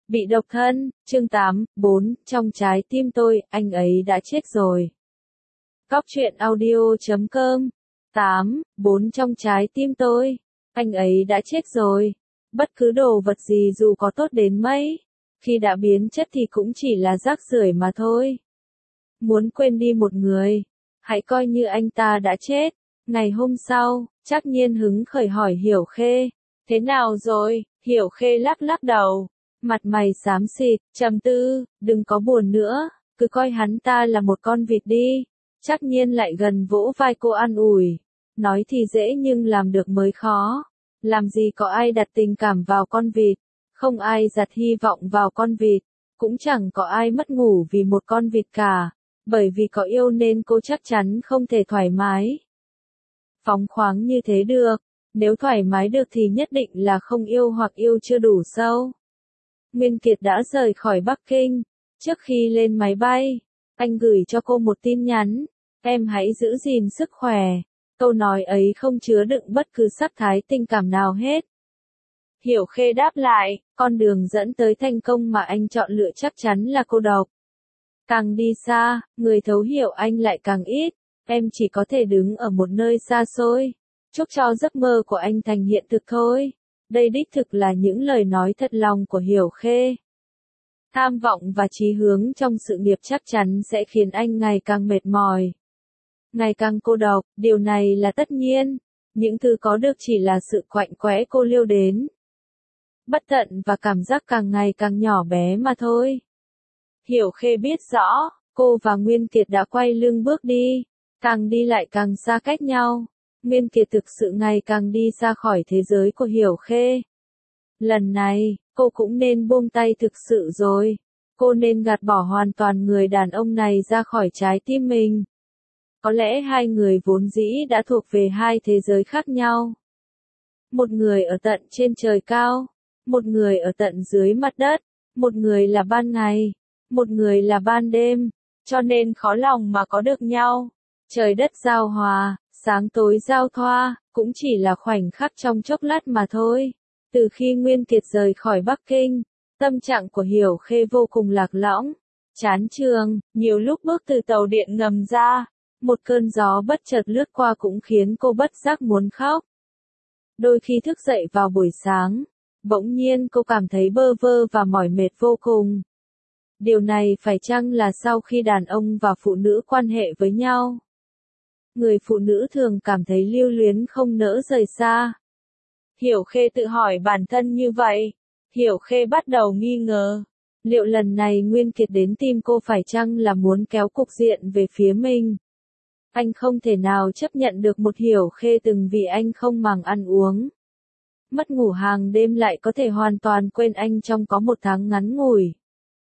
Bị độc thân, chương 8, 4, trong trái tim tôi, anh ấy đã chết rồi. Góc truyện audio.com 8, 4 trong trái tim tôi, anh ấy đã chết rồi. Bất cứ đồ vật gì dù có tốt đến mấy, khi đã biến chất thì cũng chỉ là rác rưởi mà thôi. Muốn quên đi một người, hãy coi như anh ta đã chết. Ngày hôm sau, Trác Nhiên hứng khởi hỏi Hiểu Khê, thế nào rồi? Hiểu Khê lắc lắc đầu, mặt mày xám xịt, trầm tư, đừng có buồn nữa, cứ coi hắn ta là một con vịt đi. Trác Nhiên lại gần vỗ vai cô an ủi, nói thì dễ nhưng làm được mới khó. Làm gì có ai đặt tình cảm vào con vịt, không ai đặt hy vọng vào con vịt, cũng chẳng có ai mất ngủ vì một con vịt cả, bởi vì có yêu nên cô chắc chắn không thể thoải mái. Phóng khoáng như thế được, nếu thoải mái được thì nhất định là không yêu hoặc yêu chưa đủ sâu. Nguyên Kiệt đã rời khỏi Bắc Kinh, trước khi lên máy bay, anh gửi cho cô một tin nhắn, em hãy giữ gìn sức khỏe. Câu nói ấy không chứa đựng bất cứ sắc thái tình cảm nào hết. Hiểu Khê đáp lại, con đường dẫn tới thành công mà anh chọn lựa chắc chắn là cô độc. Càng đi xa, người thấu hiểu anh lại càng ít, em chỉ có thể đứng ở một nơi xa xôi, chúc cho giấc mơ của anh thành hiện thực thôi. Đây đích thực là những lời nói thật lòng của Hiểu Khê. Tham vọng và chí hướng trong sự nghiệp chắc chắn sẽ khiến anh ngày càng mệt mỏi, ngày càng cô độc, điều này là tất nhiên. Những thứ có được chỉ là sự quạnh quẽ cô liêu đến. Bất tận và cảm giác càng ngày càng nhỏ bé mà thôi. Hiểu Khê biết rõ, cô và Nguyên Kiệt đã quay lưng bước đi, càng đi lại càng xa cách nhau. Nguyên Kiệt thực sự ngày càng đi xa khỏi thế giới của Hiểu Khê. Lần này, cô cũng nên buông tay thực sự rồi. Cô nên gạt bỏ hoàn toàn người đàn ông này ra khỏi trái tim mình. Có lẽ hai người vốn dĩ đã thuộc về hai thế giới khác nhau. Một người ở tận trên trời cao, một người ở tận dưới mặt đất, một người là ban ngày, một người là ban đêm, cho nên khó lòng mà có được nhau. Trời đất giao hòa, sáng tối giao thoa, cũng chỉ là khoảnh khắc trong chốc lát mà thôi. Từ khi Nguyên Kiệt rời khỏi Bắc Kinh, tâm trạng của Hiểu Khê vô cùng lạc lõng, chán chường, nhiều lúc bước từ tàu điện ngầm ra, một cơn gió bất chợt lướt qua cũng khiến cô bất giác muốn khóc. Đôi khi thức dậy vào buổi sáng, bỗng nhiên cô cảm thấy bơ vơ và mỏi mệt vô cùng. Điều này phải chăng là sau khi đàn ông và phụ nữ quan hệ với nhau? Người phụ nữ thường cảm thấy lưu luyến không nỡ rời xa. Hiểu Khê tự hỏi bản thân như vậy. Hiểu Khê bắt đầu nghi ngờ. Liệu lần này Nguyên Kiệt đến tìm cô phải chăng là muốn kéo cục diện về phía mình? Anh không thể nào chấp nhận được một Hiểu Khê từng vì anh không màng ăn uống, mất ngủ hàng đêm lại có thể hoàn toàn quên anh trong có một tháng ngắn ngủi.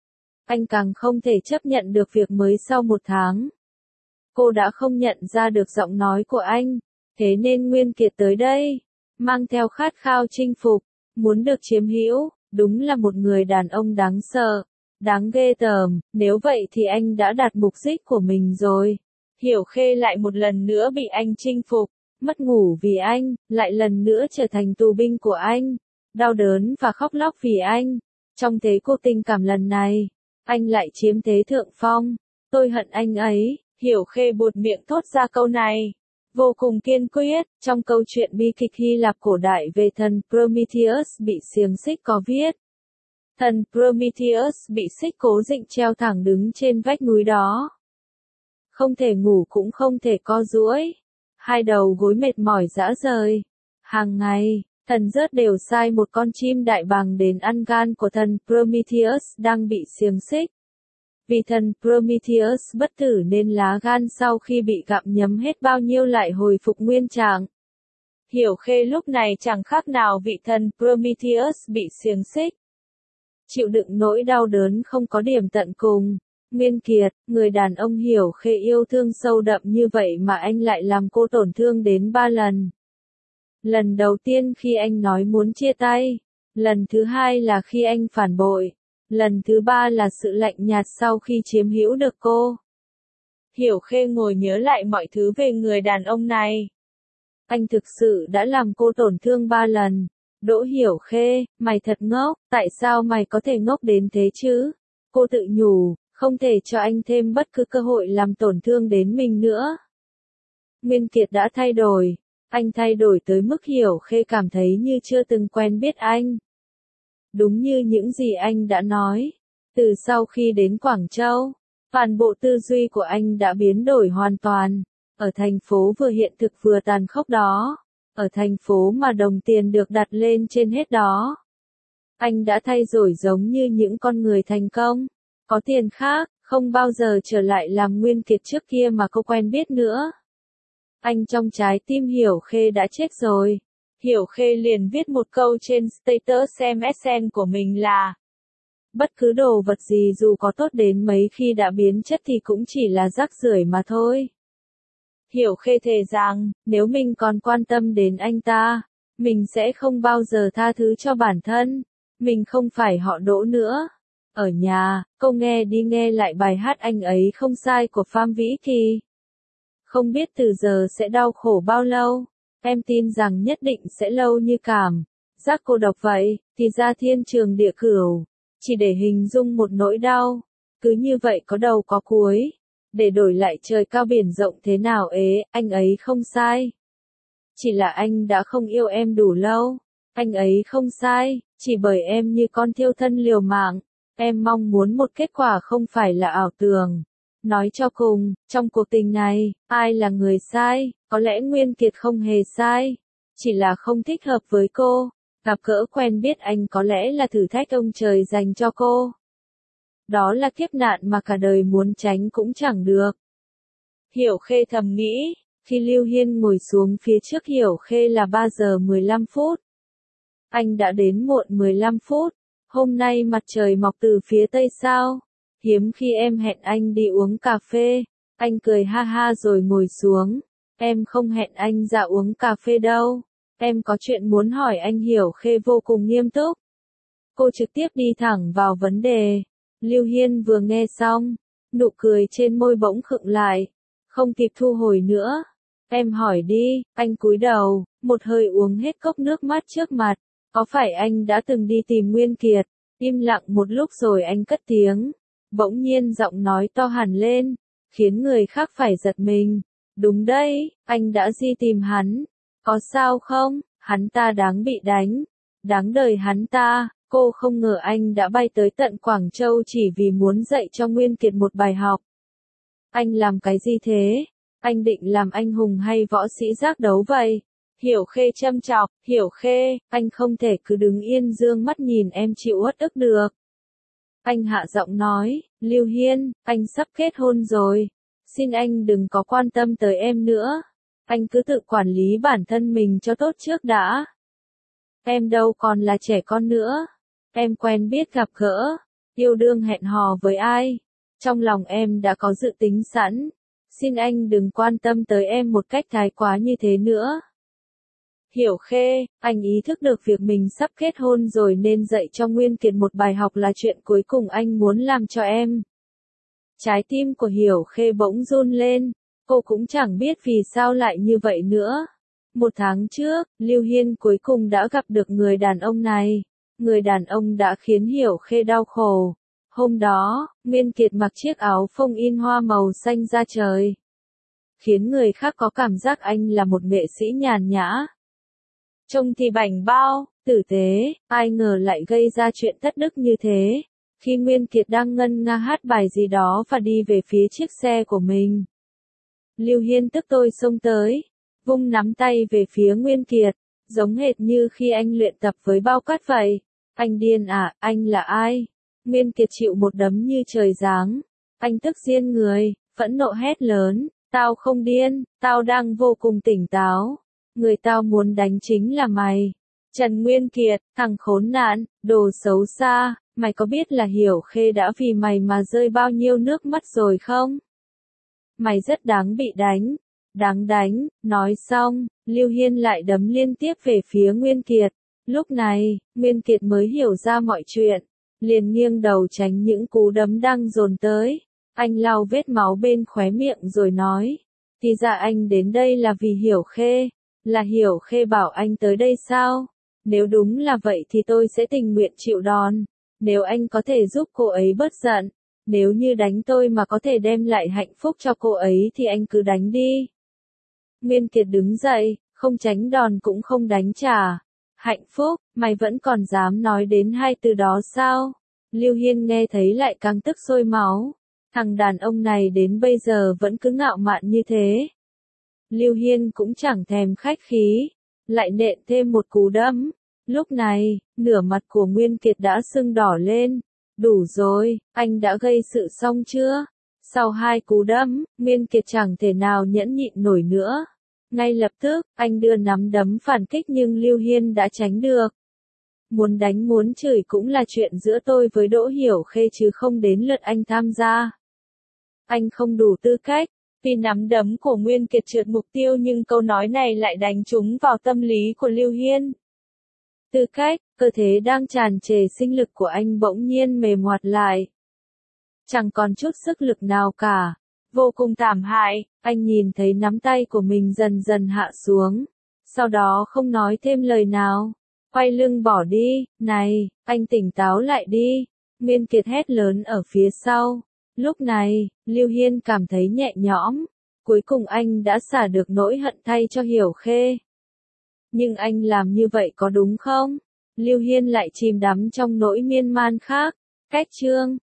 Anh càng không thể chấp nhận được việc mới sau một tháng. Cô đã không nhận ra được giọng nói của anh, thế nên Nguyên Kiệt tới đây, mang theo khát khao chinh phục, muốn được chiếm hữu, đúng là một người đàn ông đáng sợ, đáng ghê tởm, nếu vậy thì anh đã đạt mục đích của mình rồi. Hiểu Khê lại một lần nữa bị anh chinh phục, mất ngủ vì anh, lại lần nữa trở thành tù binh của anh, đau đớn và khóc lóc vì anh. Trong thế cô tình cảm lần này, anh lại chiếm thế thượng phong. Tôi hận anh ấy. Hiểu Khê buột miệng thốt ra câu này, vô cùng kiên quyết. Trong câu chuyện bi kịch Hy Lạp cổ đại về thần Prometheus bị xiềng xích có viết, thần Prometheus bị xích cố định treo thẳng đứng trên vách núi đó, không thể ngủ cũng không thể co duỗi, hai đầu gối mệt mỏi rã rời. Hàng ngày, thần rớt đều sai một con chim đại bàng đến ăn gan của thần Prometheus đang bị xiềng xích. Vì thần Prometheus bất tử nên lá gan sau khi bị gặm nhấm hết bao nhiêu lại hồi phục nguyên trạng. Hiểu Khê lúc này chẳng khác nào vị thần Prometheus bị xiềng xích, chịu đựng nỗi đau đớn không có điểm tận cùng. Nguyên Kiệt, người đàn ông Hiểu Khê yêu thương sâu đậm như vậy mà anh lại làm cô tổn thương đến 3 lần. Lần đầu tiên khi anh nói muốn chia tay, lần thứ hai là khi anh phản bội, lần thứ ba là sự lạnh nhạt sau khi chiếm hữu được cô. Hiểu Khê ngồi nhớ lại mọi thứ về người đàn ông này. Anh thực sự đã làm cô tổn thương 3 lần. Đỗ Hiểu Khê, mày thật ngốc, tại sao mày có thể ngốc đến thế chứ? Cô tự nhủ, không thể cho anh thêm bất cứ cơ hội làm tổn thương đến mình nữa. Nguyên Kiệt đã thay đổi, anh thay đổi tới mức Hiểu Khê cảm thấy như chưa từng quen biết anh. Đúng như những gì anh đã nói, từ sau khi đến Quảng Châu, toàn bộ tư duy của anh đã biến đổi hoàn toàn. Ở thành phố vừa hiện thực vừa tàn khốc đó, ở thành phố mà đồng tiền được đặt lên trên hết đó, anh đã thay đổi giống như những con người thành công, có tiền khác, không bao giờ trở lại làm Nguyên Kiệt trước kia mà cô quen biết nữa. Anh trong trái tim Hiểu Khê đã chết rồi. Hiểu Khê liền viết một câu trên status MSN của mình là: bất cứ đồ vật gì dù có tốt đến mấy khi đã biến chất thì cũng chỉ là rác rưởi mà thôi. Hiểu Khê thề rằng, nếu mình còn quan tâm đến anh ta, mình sẽ không bao giờ tha thứ cho bản thân. Mình không phải họ Đỗ nữa. Ở nhà, cô nghe đi nghe lại bài hát Anh Ấy Không Sai của Phan Vĩ Kỳ. Không biết từ giờ sẽ đau khổ bao lâu. Em tin rằng nhất định sẽ lâu như cảm giác cô độc vậy, thì ra thiên trường địa cửu. Chỉ để hình dung một nỗi đau. Cứ như vậy có đầu có cuối. Để đổi lại trời cao biển rộng thế nào anh ấy không sai. Chỉ là anh đã không yêu em đủ lâu. Anh ấy không sai, chỉ bởi em như con thiêu thân liều mạng. Em mong muốn một kết quả không phải là ảo tưởng. Nói cho cùng, trong cuộc tình này, ai là người sai? Có lẽ Nguyên Kiệt không hề sai. Chỉ là không thích hợp với cô. Gặp gỡ quen biết anh có lẽ là thử thách ông trời dành cho cô. Đó là kiếp nạn mà cả đời muốn tránh cũng chẳng được. Hiểu Khê thầm nghĩ, khi Lưu Hiên ngồi xuống phía trước Hiểu Khê là 3 giờ 15 phút. Anh đã đến muộn 15 phút. Hôm nay mặt trời mọc từ phía tây sao? Hiếm khi em hẹn anh đi uống cà phê. Anh cười ha ha rồi ngồi xuống. Em không hẹn anh ra uống cà phê đâu. Em có chuyện muốn hỏi anh. Hiểu Khê vô cùng nghiêm túc. Cô trực tiếp đi thẳng vào vấn đề. Lưu Hiên vừa nghe xong, nụ cười trên môi bỗng khựng lại, không kịp thu hồi nữa. Em hỏi đi, anh cúi đầu, một hơi uống hết cốc nước mát trước mặt. Có phải anh đã từng đi tìm Nguyên Kiệt? Im lặng một lúc rồi anh cất tiếng. Bỗng nhiên giọng nói to hẳn lên, khiến người khác phải giật mình. Đúng đấy, anh đã đi tìm hắn. Có sao không? Hắn ta đáng bị đánh. Đáng đời hắn ta. Cô không ngờ anh đã bay tới tận Quảng Châu chỉ vì muốn dạy cho Nguyên Kiệt một bài học. Anh làm cái gì thế? Anh định làm anh hùng hay võ sĩ giác đấu vậy? Hiểu Khê châm chọc, Hiểu Khê, anh không thể cứ đứng yên dương mắt nhìn em chịu uất ức được. Anh hạ giọng nói, Lưu Hiên, anh sắp kết hôn rồi. Xin anh đừng có quan tâm tới em nữa. Anh cứ tự quản lý bản thân mình cho tốt trước đã. Em đâu còn là trẻ con nữa. Em quen biết gặp gỡ, yêu đương hẹn hò với ai. Trong lòng em đã có dự tính sẵn. Xin anh đừng quan tâm tới em một cách thái quá như thế nữa. Hiểu Khê, anh ý thức được việc mình sắp kết hôn rồi nên dạy cho Nguyên Kiệt một bài học là chuyện cuối cùng anh muốn làm cho em. Trái tim của Hiểu Khê bỗng run lên, cô cũng chẳng biết vì sao lại như vậy nữa. 1 tháng trước, Lưu Hiên cuối cùng đã gặp được người đàn ông này. Người đàn ông đã khiến Hiểu Khê đau khổ. Hôm đó, Nguyên Kiệt mặc chiếc áo phông in hoa màu xanh da trời. Khiến người khác có cảm giác anh là một nghệ sĩ nhàn nhã. Trông thì bảnh bao, tử tế, ai ngờ lại gây ra chuyện thất đức như thế. Khi Nguyên Kiệt đang ngân nga hát bài gì đó và đi về phía chiếc xe của mình. Lưu Hiên tức tôi xông tới, vung nắm tay về phía Nguyên Kiệt, giống hệt như khi anh luyện tập với bao cát vậy. Anh điên à, anh là ai? Nguyên Kiệt chịu một đấm như trời giáng. Anh tức điên người, phẫn nộ hét lớn, tao không điên, tao đang vô cùng tỉnh táo. Người tao muốn đánh chính là mày. Trần Nguyên Kiệt, thằng khốn nạn, đồ xấu xa, mày có biết là Hiểu Khê đã vì mày mà rơi bao nhiêu nước mắt rồi không? Mày rất đáng bị đánh. Đáng đánh, nói xong, Lưu Hiên lại đấm liên tiếp về phía Nguyên Kiệt. Lúc này, Nguyên Kiệt mới hiểu ra mọi chuyện, liền nghiêng đầu tránh những cú đấm đang dồn tới. Anh lau vết máu bên khóe miệng rồi nói, thì ra anh đến đây là vì Hiểu Khê, là Hiểu Khê bảo anh tới đây sao? Nếu đúng là vậy thì tôi sẽ tình nguyện chịu đòn. Nếu anh có thể giúp cô ấy bớt giận, nếu như đánh tôi mà có thể đem lại hạnh phúc cho cô ấy thì anh cứ đánh đi. Nguyên Kiệt đứng dậy, không tránh đòn cũng không đánh trả. Hạnh phúc, mày vẫn còn dám nói đến hai từ đó sao? Lưu Hiên nghe thấy lại càng tức sôi máu. Thằng đàn ông này đến bây giờ vẫn cứ ngạo mạn như thế. Lưu Hiên cũng chẳng thèm khách khí, lại nện thêm một cú đấm. Lúc này, nửa mặt của Nguyên Kiệt đã sưng đỏ lên. Đủ rồi, anh đã gây sự xong chưa? Sau hai cú đấm, Nguyên Kiệt chẳng thể nào nhẫn nhịn nổi nữa. Ngay lập tức, anh đưa nắm đấm phản kích nhưng Lưu Hiên đã tránh được. Muốn đánh muốn chửi cũng là chuyện giữa tôi với Đỗ Hiểu Khê chứ không đến lượt anh tham gia. Anh không đủ tư cách. Vì nắm đấm của Nguyên Kiệt trượt mục tiêu nhưng câu nói này lại đánh trúng vào tâm lý của Lưu Hiên. Tư cách, cơ thể đang tràn trề sinh lực của anh bỗng nhiên mềm hoạt lại. Chẳng còn chút sức lực nào cả. Vô cùng thảm hại, anh nhìn thấy nắm tay của mình dần dần hạ xuống. Sau đó không nói thêm lời nào. Quay lưng bỏ đi, này, anh tỉnh táo lại đi. Nguyên Kiệt hét lớn ở phía sau. Lúc này, Lưu Hiên cảm thấy nhẹ nhõm. Cuối cùng anh đã xả được nỗi hận thay cho Hiểu Khê. Nhưng anh làm như vậy có đúng không? Lưu Hiên lại chìm đắm trong nỗi miên man khác. Cách chương